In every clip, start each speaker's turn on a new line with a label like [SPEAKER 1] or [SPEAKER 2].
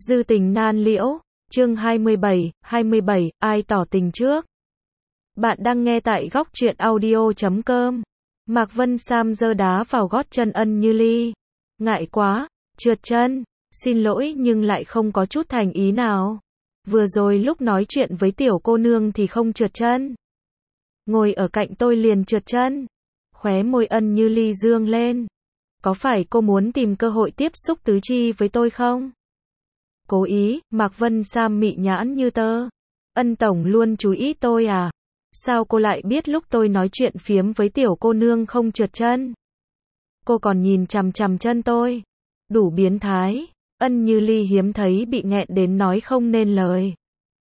[SPEAKER 1] Dư tình nan liễu, chương 27, ai tỏ tình trước. Bạn đang nghe tại góc truyện audio.com. Mạc Vân Sam giơ đá vào gót chân Ân Như Ly. Ngại quá, trượt chân, xin lỗi nhưng lại không có chút thành ý nào. Vừa rồi lúc nói chuyện với tiểu cô nương thì không trượt chân. Ngồi ở cạnh tôi liền trượt chân. Khóe môi Ân Như Ly dương lên. Có phải cô muốn tìm cơ hội tiếp xúc tứ chi với tôi không? Cố ý, Mạc Vân Sam mị nhãn như tơ. Ân tổng luôn chú ý tôi à? Sao cô lại biết lúc tôi nói chuyện phiếm với tiểu cô nương không trượt chân? Cô còn nhìn chằm chằm chân tôi. Đủ biến thái. Ân Như Ly hiếm thấy bị nghẹn đến nói không nên lời.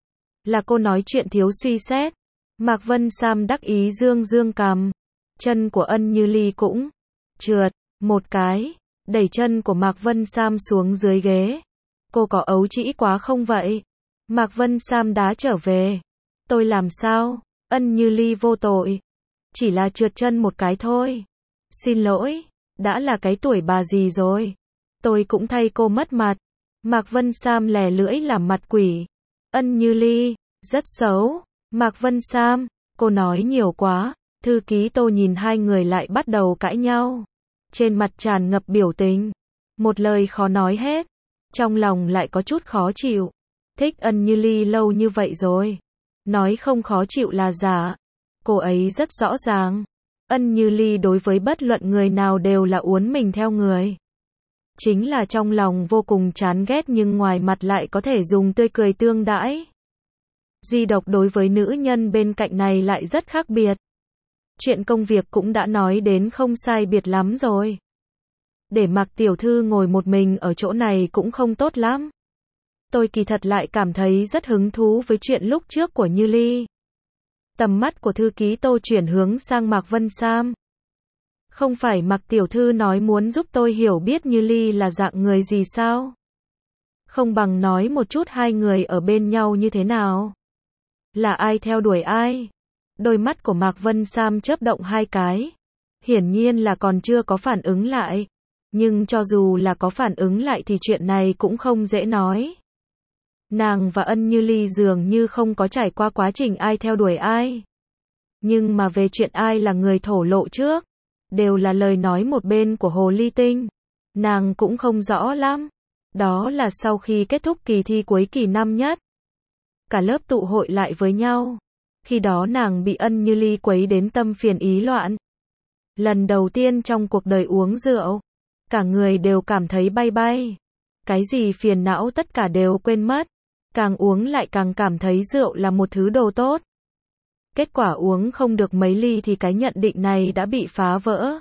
[SPEAKER 1] Là cô nói chuyện thiếu suy xét. Mạc Vân Sam đắc ý dương dương cằm. Chân của Ân Như Ly cũng trượt một cái, đẩy chân của Mạc Vân Sam xuống dưới ghế. Cô có ấu trĩ quá không vậy? Mạc Vân Sam đá trở về. Tôi làm sao? Ân Như Ly vô tội. Chỉ là trượt chân một cái thôi. Xin lỗi, đã là cái tuổi bà gì rồi. Tôi cũng thay cô mất mặt. Mạc Vân Sam lè lưỡi làm mặt quỷ. Ân Như Ly, rất xấu. Mạc Vân Sam, cô nói nhiều quá. Thư ký Tô nhìn hai người lại bắt đầu cãi nhau. Trên mặt tràn ngập biểu tình. Một lời khó nói hết. Trong lòng lại có chút khó chịu. Thích Ân Như Ly lâu như vậy rồi. Nói không khó chịu là giả. Cô ấy rất rõ ràng. Ân Như Ly đối với bất luận người nào đều là uốn mình theo người. Chính là trong lòng vô cùng chán ghét nhưng ngoài mặt lại có thể dùng tươi cười tương đãi. Duy độc đối với nữ nhân bên cạnh này lại rất khác biệt. Chuyện công việc cũng đã nói đến không sai biệt lắm rồi. Để Mạc tiểu thư ngồi một mình ở chỗ này cũng không tốt lắm. Tôi kỳ thật lại cảm thấy rất hứng thú với chuyện lúc trước của Như Ly. Tầm mắt của thư ký Tô chuyển hướng sang Mạc Vân Sam. Không phải Mạc tiểu thư nói muốn giúp tôi hiểu biết Như Ly là dạng người gì sao? Không bằng nói một chút hai người ở bên nhau như thế nào? Là ai theo đuổi ai? Đôi mắt của Mạc Vân Sam chớp động hai cái. Hiển nhiên là còn chưa có phản ứng lại. Nhưng cho dù là có phản ứng lại thì chuyện này cũng không dễ nói. Nàng và Ân Như Ly dường như không có trải qua quá trình ai theo đuổi ai. Nhưng mà về chuyện ai là người thổ lộ trước, đều là lời nói một bên của Hồ Ly Tinh. Nàng cũng không rõ lắm. Đó là sau khi kết thúc kỳ thi cuối kỳ năm nhất. Cả lớp tụ hội lại với nhau. Khi đó nàng bị Ân Như Ly quấy đến tâm phiền ý loạn. Lần đầu tiên trong cuộc đời uống rượu. Cả người đều cảm thấy bay bay. Cái gì phiền não tất cả đều quên mất. Càng uống lại càng cảm thấy rượu là một thứ đồ tốt. Kết quả uống không được mấy ly thì cái nhận định này đã bị phá vỡ.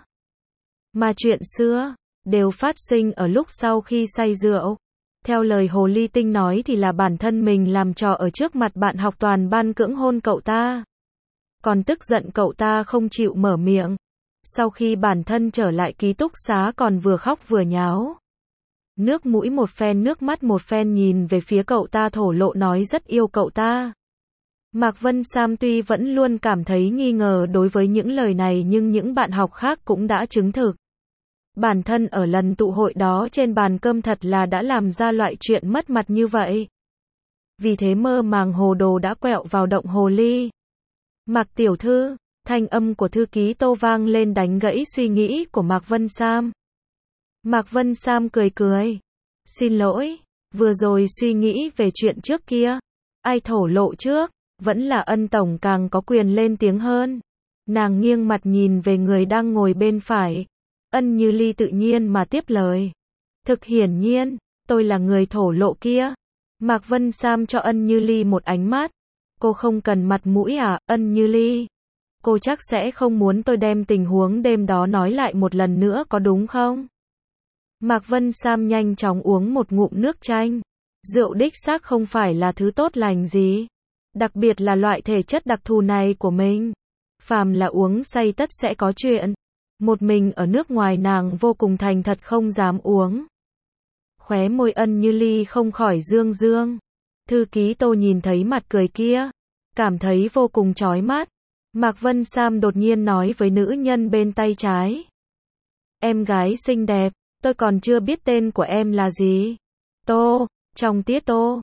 [SPEAKER 1] Mà chuyện xưa, đều phát sinh ở lúc sau khi say rượu. Theo lời Hồ Ly Tinh nói thì là bản thân mình làm trò ở trước mặt bạn học toàn ban cưỡng hôn cậu ta. Còn tức giận cậu ta không chịu mở miệng. Sau khi bản thân trở lại ký túc xá còn vừa khóc vừa nháo. Nước mũi một phen nước mắt một phen nhìn về phía cậu ta thổ lộ nói rất yêu cậu ta. Mạc Vân Sam tuy vẫn luôn cảm thấy nghi ngờ đối với những lời này nhưng những bạn học khác cũng đã chứng thực. Bản thân ở lần tụ hội đó trên bàn cơm thật là đã làm ra loại chuyện mất mặt như vậy. Vì thế mơ màng hồ đồ đã quẹo vào động hồ ly. Mạc tiểu thư, thanh âm của thư ký Tô vang lên đánh gãy suy nghĩ của Mạc Vân Sam. Mạc Vân Sam cười cười. Xin lỗi, vừa rồi suy nghĩ về chuyện trước kia. Ai thổ lộ trước, vẫn là Ân tổng càng có quyền lên tiếng hơn. Nàng nghiêng mặt nhìn về người đang ngồi bên phải. Ân Như Ly tự nhiên mà tiếp lời. Thực hiển nhiên, tôi là người thổ lộ kia. Mạc Vân Sam cho Ân Như Ly một ánh mắt. Cô không cần mặt mũi à, Ân Như Ly? Cô chắc sẽ không muốn tôi đem tình huống đêm đó nói lại một lần nữa có đúng không? Mạc Vân Sam nhanh chóng uống một ngụm nước chanh. Rượu đích xác không phải là thứ tốt lành gì. Đặc biệt là loại thể chất đặc thù này của mình. Phàm là uống say tất sẽ có chuyện. Một mình ở nước ngoài nàng vô cùng thành thật không dám uống. Khóe môi Ân Như Ly không khỏi dương dương. Thư ký Tô nhìn thấy mặt cười kia. Cảm thấy vô cùng chói mắt. Mạc Vân Sam đột nhiên nói với nữ nhân bên tay trái. Em gái xinh đẹp, tôi còn chưa biết tên của em là gì. Tô, Trong tiết Tô,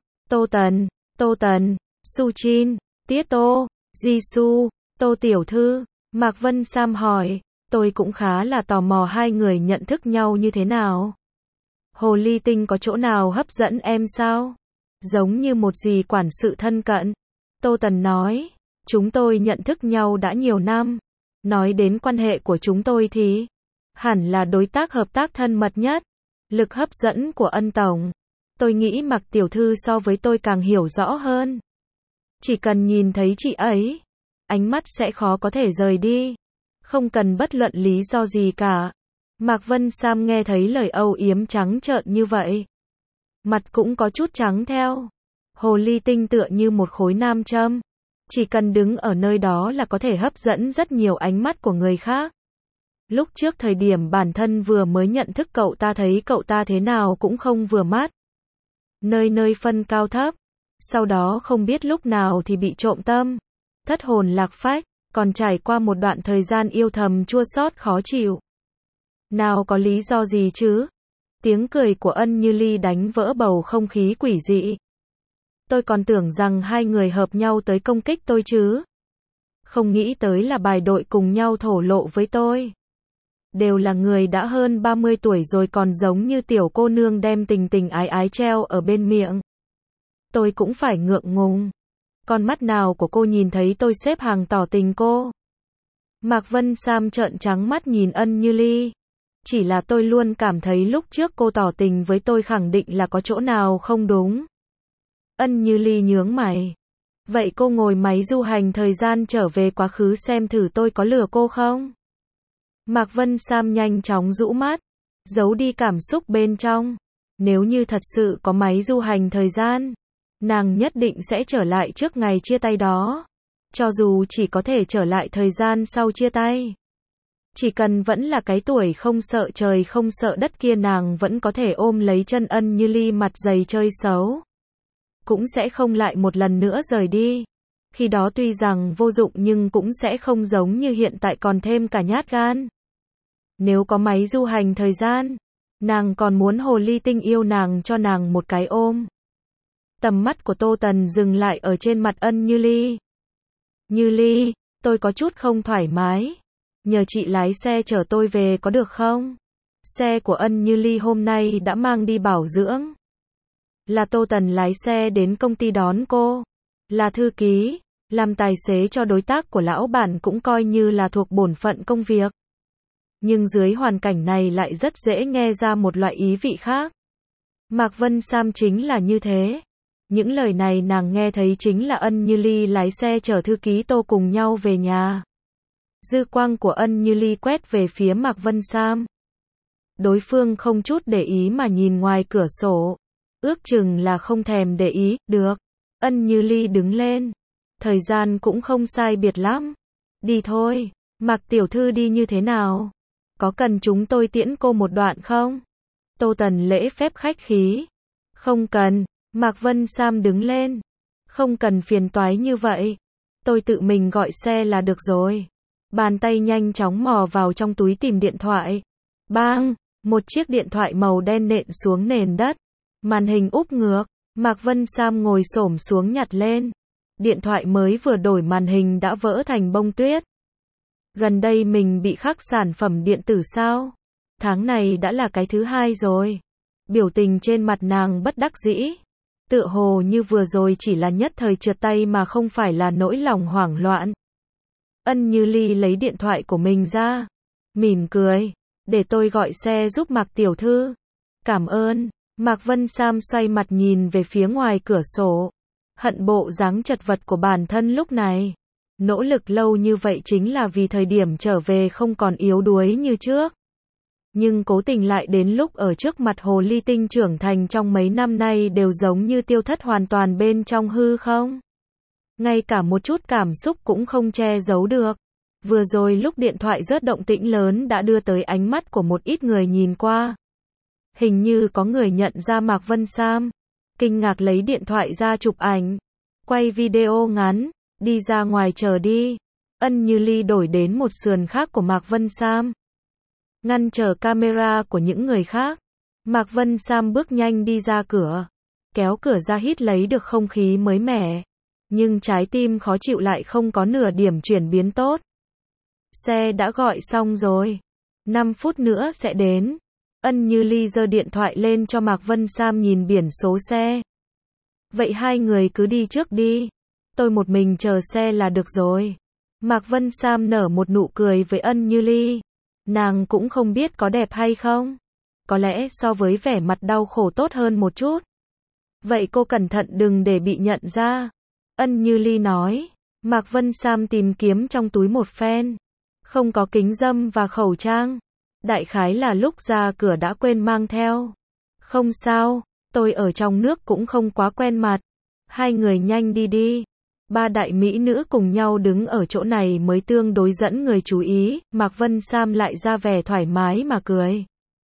[SPEAKER 1] Tô Tần, Su Chin, tiết Tô, Jisoo, Tô tiểu thư, Mạc Vân Sam hỏi, tôi cũng khá là tò mò hai người nhận thức nhau như thế nào. Hồ ly tinh có chỗ nào hấp dẫn em sao? Giống như một dì quản sự thân cận. Tô Tần nói, chúng tôi nhận thức nhau đã nhiều năm. Nói đến quan hệ của chúng tôi thì hẳn là đối tác hợp tác thân mật nhất. Lực hấp dẫn của Ân tổng, tôi nghĩ Mạc tiểu thư so với tôi càng hiểu rõ hơn. Chỉ cần nhìn thấy chị ấy, ánh mắt sẽ khó có thể rời đi. Không cần bất luận lý do gì cả. Mạc Vân Sam nghe thấy lời âu yếm trắng trợn như vậy. Mặt cũng có chút trắng theo. Hồ ly tinh tựa như một khối nam châm. Chỉ cần đứng ở nơi đó là có thể hấp dẫn rất nhiều ánh mắt của người khác. Lúc trước thời điểm bản thân vừa mới nhận thức cậu ta thấy cậu ta thế nào cũng không vừa mắt. Nơi nơi phân cao thấp. Sau đó không biết lúc nào thì bị trộm tâm. Thất hồn lạc phách. Còn trải qua một đoạn thời gian yêu thầm chua xót khó chịu. Nào có lý do gì chứ? Tiếng cười của Ân Như Ly đánh vỡ bầu không khí quỷ dị. Tôi còn tưởng rằng hai người hợp nhau tới công kích tôi chứ. Không nghĩ tới là bài đội cùng nhau thổ lộ với tôi. Đều là người đã hơn 30 tuổi rồi còn giống như tiểu cô nương đem tình tình ái ái treo ở bên miệng. Tôi cũng phải ngượng ngùng. Con mắt nào của cô nhìn thấy tôi xếp hàng tỏ tình cô? Mạc Vân Sam trợn trắng mắt nhìn Ân Như Ly. Chỉ là tôi luôn cảm thấy lúc trước cô tỏ tình với tôi khẳng định là có chỗ nào không đúng. Ân Như Ly nhướng mày. Vậy cô ngồi máy du hành thời gian trở về quá khứ xem thử tôi có lừa cô không? Mạc Vân Sam nhanh chóng rũ mắt, giấu đi cảm xúc bên trong. Nếu như thật sự có máy du hành thời gian, nàng nhất định sẽ trở lại trước ngày chia tay đó. Cho dù chỉ có thể trở lại thời gian sau chia tay. Chỉ cần vẫn là cái tuổi không sợ trời không sợ đất kia nàng vẫn có thể ôm lấy chân Ân Như Ly mặt dày chơi xấu. Cũng sẽ không lại một lần nữa rời đi. Khi đó tuy rằng vô dụng nhưng cũng sẽ không giống như hiện tại còn thêm cả nhát gan. Nếu có máy du hành thời gian, nàng còn muốn hồ ly tinh yêu nàng cho nàng một cái ôm. Tầm mắt của Tô Tần dừng lại ở trên mặt Ân Như Ly. Như Ly, tôi có chút không thoải mái. Nhờ chị lái xe chở tôi về có được không? Xe của Ân Như Ly hôm nay đã mang đi bảo dưỡng. Là Tô Tần lái xe đến công ty đón cô. Là thư ký, làm tài xế cho đối tác của lão bản cũng coi như là thuộc bổn phận công việc. Nhưng dưới hoàn cảnh này lại rất dễ nghe ra một loại ý vị khác. Mạc Vân Sam chính là như thế. Những lời này nàng nghe thấy chính là Ân Như Ly lái xe chở thư ký Tô cùng nhau về nhà. Dư quang của Ân Như Ly quét về phía Mạc Vân Sam. Đối phương không chút để ý mà nhìn ngoài cửa sổ. Ước chừng là không thèm để ý, được. Ân Như Ly đứng lên. Thời gian cũng không sai biệt lắm. Đi thôi, Mạc tiểu thư đi như thế nào? Có cần chúng tôi tiễn cô một đoạn không? Tô Tần lễ phép khách khí. Không cần, Mạc Vân Sam đứng lên. Không cần phiền toái như vậy. Tôi tự mình gọi xe là được rồi. Bàn tay nhanh chóng mò vào trong túi tìm điện thoại. Bang, một chiếc điện thoại màu đen nện xuống nền đất. Màn hình úp ngược. Mạc Vân Sam ngồi xổm xuống nhặt lên. Điện thoại mới vừa đổi màn hình đã vỡ thành bông tuyết. Gần đây mình bị khắc sản phẩm điện tử sao? Tháng này đã là cái thứ hai rồi. Biểu tình trên mặt nàng bất đắc dĩ. Tựa hồ như vừa rồi chỉ là nhất thời trượt tay mà không phải là nỗi lòng hoảng loạn. Ân Như Ly lấy điện thoại của mình ra. Mỉm cười. Để tôi gọi xe giúp Mạc tiểu thư. Cảm ơn. Mạc Vân Sam xoay mặt nhìn về phía ngoài cửa sổ. Hận bộ dáng chật vật của bản thân lúc này. Nỗ lực lâu như vậy chính là vì thời điểm trở về không còn yếu đuối như trước. Nhưng cố tình lại đến lúc ở trước mặt hồ ly tinh trưởng thành trong mấy năm nay đều giống như tiêu thất hoàn toàn bên trong hư không. Ngay cả một chút cảm xúc cũng không che giấu được. Vừa rồi lúc điện thoại rớt động tĩnh lớn đã đưa tới ánh mắt của một ít người nhìn qua. Hình như có người nhận ra Mạc Vân Sam. Kinh ngạc lấy điện thoại ra chụp ảnh. Quay video ngắn. Đi ra ngoài chờ đi. Ân Như Ly đổi đến một sườn khác của Mạc Vân Sam. Ngăn trở camera của những người khác. Mạc Vân Sam bước nhanh đi ra cửa. kéo cửa ra hít lấy được không khí mới mẻ. Nhưng trái tim khó chịu lại không có nửa điểm chuyển biến tốt. Xe đã gọi xong rồi. 5 phút nữa sẽ đến. Ân Như Ly giơ điện thoại lên cho Mạc Vân Sam nhìn biển số xe. Vậy hai người cứ đi trước đi. Tôi một mình chờ xe là được rồi. Mạc Vân Sam nở một nụ cười với Ân Như Ly. Nàng cũng không biết có đẹp hay không. Có lẽ so với vẻ mặt đau khổ tốt hơn một chút. Vậy cô cẩn thận đừng để bị nhận ra. Ân Như Ly nói. Mạc Vân Sam tìm kiếm trong túi một phen. Không có kính râm và khẩu trang. Đại khái là lúc ra cửa đã quên mang theo. Không sao, tôi ở trong nước cũng không quá quen mặt. Hai người nhanh đi đi. Ba đại mỹ nữ cùng nhau đứng ở chỗ này mới tương đối dẫn người chú ý. Mạc Vân Sam lại ra vẻ thoải mái mà cười.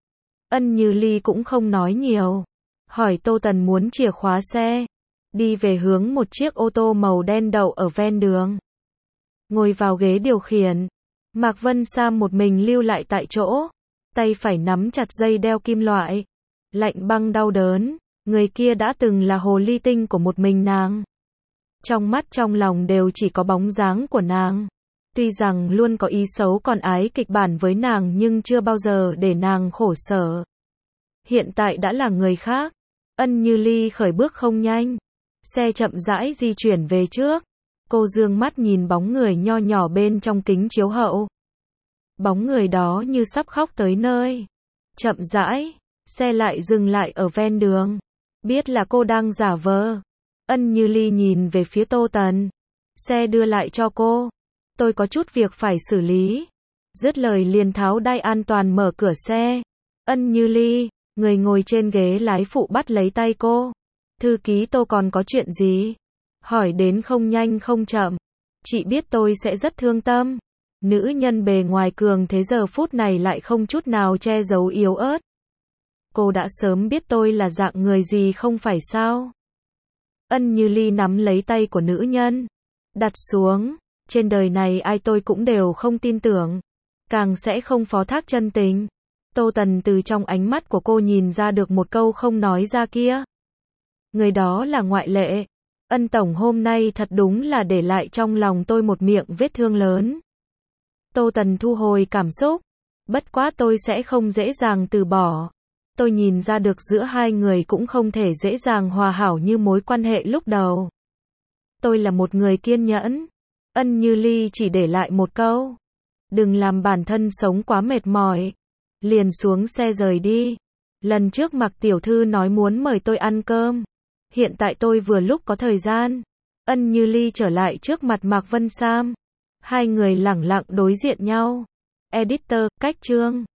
[SPEAKER 1] Ân Như Ly cũng không nói nhiều. Hỏi Tô Tần muốn chìa khóa xe. Đi về hướng một chiếc ô tô màu đen đậu ở ven đường. Ngồi vào ghế điều khiển. Mạc Vân Sam một mình lưu lại tại chỗ. Tay phải nắm chặt dây đeo kim loại. Lạnh băng đau đớn. Người kia đã từng là hồ ly tinh của một mình nàng. Trong mắt trong lòng đều chỉ có bóng dáng của nàng. Tuy rằng luôn có ý xấu còn ái kịch bản với nàng nhưng chưa bao giờ để nàng khổ sở. Hiện tại đã là người khác. Ân Như Ly khởi bước không nhanh. Xe chậm rãi di chuyển về trước. Cô dương mắt nhìn bóng người nho nhỏ bên trong kính chiếu hậu. Bóng người đó như sắp khóc tới nơi. Chậm rãi, xe lại dừng lại ở ven đường. Biết là cô đang giả vờ. Ân Như Ly nhìn về phía Tô Tần. Xe đưa lại cho cô. Tôi có chút việc phải xử lý. Dứt lời liền tháo đai an toàn mở cửa xe. Ân Như Ly, người ngồi trên ghế lái phụ bắt lấy tay cô. Thư ký Tô còn có chuyện gì? Hỏi đến không nhanh không chậm. Chị biết tôi sẽ rất thương tâm. Nữ nhân bề ngoài cường thế giờ phút này lại không chút nào che giấu yếu ớt. Cô đã sớm biết tôi là dạng người gì không phải sao? Ân Như Ly nắm lấy tay của nữ nhân. Đặt xuống. Trên đời này ai tôi cũng đều không tin tưởng. Càng sẽ không phó thác chân tình. Tô Tần từ trong ánh mắt của cô nhìn ra được một câu không nói ra kia. Người đó là ngoại lệ. Ân tổng hôm nay thật đúng là để lại trong lòng tôi một miệng vết thương lớn. Tô Tần thu hồi cảm xúc. Bất quá tôi sẽ không dễ dàng từ bỏ. Tôi nhìn ra được giữa hai người cũng không thể dễ dàng hòa hảo như mối quan hệ lúc đầu. Tôi là một người kiên nhẫn. Ân Như Ly chỉ để lại một câu. Đừng làm bản thân sống quá mệt mỏi. Liền xuống xe rời đi. Lần trước Mạc tiểu thư nói muốn mời tôi ăn cơm. Hiện tại tôi vừa lúc có thời gian. Ân Như Ly trở lại trước mặt Mạc Vân Sam. Hai người lẳng lặng đối diện nhau. Editor, cách chương.